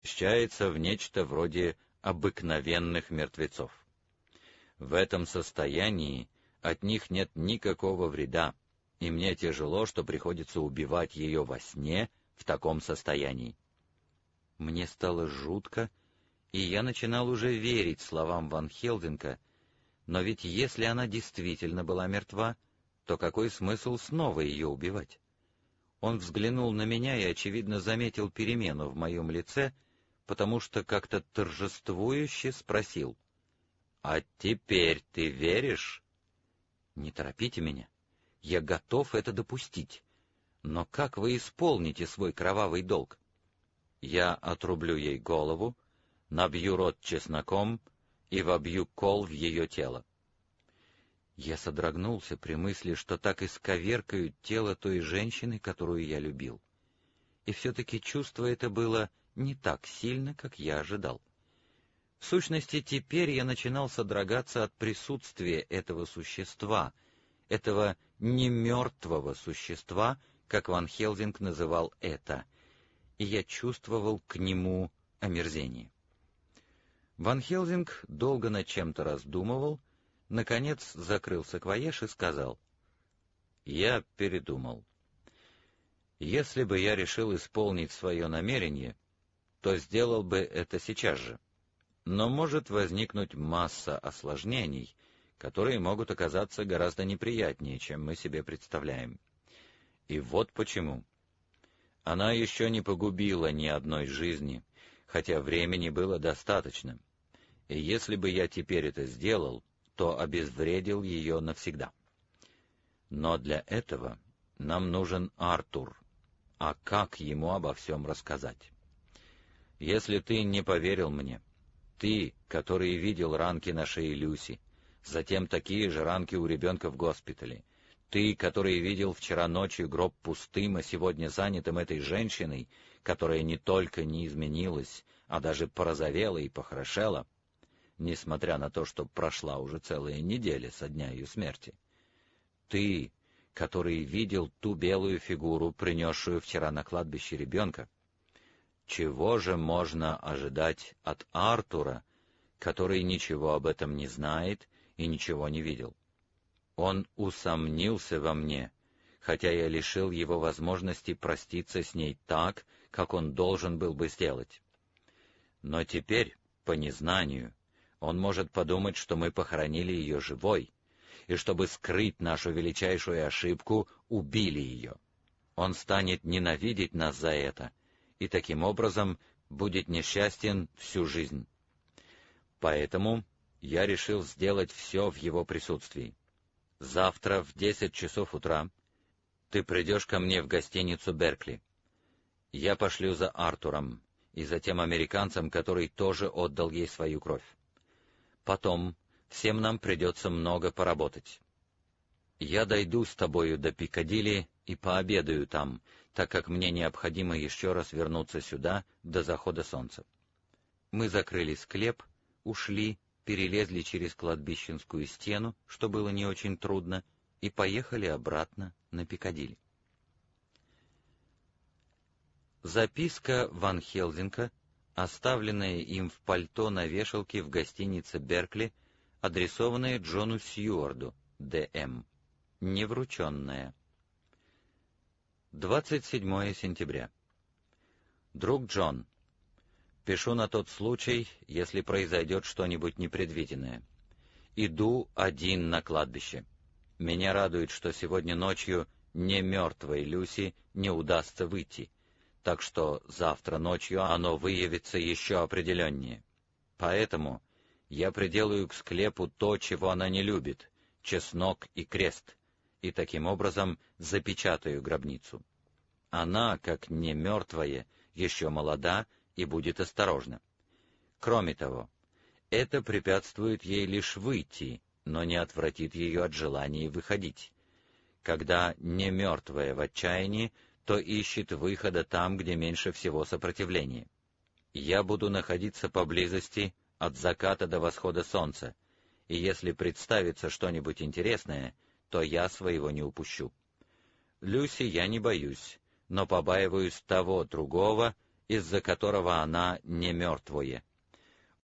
превращается в нечто вроде обыкновенных мертвецов. В этом состоянии от них нет никакого вреда, и мне тяжело, что приходится убивать ее во сне в таком состоянии. Мне стало жутко, и я начинал уже верить словам Ван Хелдинга, но ведь если она действительно была мертва, то какой смысл снова ее убивать? Он взглянул на меня и, очевидно, заметил перемену в моем лице, потому что как-то торжествующе спросил: «А теперь ты веришь?» «Не торопите меня. Я готов это допустить. Но как вы исполните свой кровавый долг?» «Я отрублю ей голову, набью рот чесноком и вобью кол в ее тело». Я содрогнулся при мысли, что так исковеркают тело той женщины, которую я любил. И все-таки чувство это было не так сильно, как я ожидал. В сущности, теперь я начинал содрогаться от присутствия этого существа, этого немертвого существа, как Ван Хелдинг называл это, и я чувствовал к нему омерзение. Ван Хелдинг долго над чем-то раздумывал, наконец закрыл саквояж и сказал: «Я передумал. Если бы я решил исполнить свое намерение, то сделал бы это сейчас же. Но может возникнуть масса осложнений, которые могут оказаться гораздо неприятнее, чем мы себе представляем. И вот почему. Она еще не погубила ни одной жизни, хотя времени было достаточно. И если бы я теперь это сделал, то обезвредил ее навсегда. Но для этого нам нужен Артур. А как ему обо всем рассказать? Если ты не поверил мне, ты, который видел ранки на шее Люси, затем такие же ранки у ребенка в госпитале, ты, который видел вчера ночью гроб пустым, а сегодня занятым этой женщиной, которая не только не изменилась, а даже порозовела и похорошела, несмотря на то, что прошла уже целая неделя со дня ее смерти. Ты, который видел ту белую фигуру, принесшую вчера на кладбище ребенка, чего же можно ожидать от Артура, который ничего об этом не знает и ничего не видел? Он усомнился во мне, хотя я лишил его возможности проститься с ней так, как он должен был бы сделать. Но теперь, по незнанию, он может подумать, что мы похоронили ее живой, и чтобы скрыть нашу величайшую ошибку, убили ее. Он станет ненавидеть нас за это, и таким образом будет несчастен всю жизнь. Поэтому я решил сделать все в его присутствии. Завтра в 10 часов утра ты придешь ко мне в гостиницу «Беркли». Я пошлю за Артуром и за тем американцем, который тоже отдал ей свою кровь. Потом всем нам придется много поработать. Я дойду с тобою до Пикадилли и пообедаю там, так как мне необходимо еще раз вернуться сюда до захода солнца». Мы закрыли склеп, ушли, перелезли через кладбищенскую стену, что было не очень трудно, и поехали обратно на Пикадилли. Записка Ван Хелдинга, оставленная им в пальто на вешалке в гостинице «Беркли», адресованная Джону Сьюарду, Д.М., неврученная. 27 сентября. Друг Джон, пишу на тот случай, если произойдет что-нибудь непредвиденное. Иду один на кладбище. Меня радует, что сегодня ночью не мертвой Люси не удастся выйти, так что завтра ночью оно выявится еще определеннее. Поэтому я приделаю к склепу то, чего она не любит — чеснок и крест, и таким образом запечатаю гробницу. Она, как не мертвая, еще молода и будет осторожна. Кроме того, это препятствует ей лишь выйти, но не отвратит ее от желания выходить. Когда не мертвая в отчаянии, то ищет выхода там, где меньше всего сопротивления. Я буду находиться поблизости от заката до восхода солнца, и если представится что-нибудь интересное, то я своего не упущу. Люси я не боюсь, но побаиваюсь того другого из-за которого она не мертвое.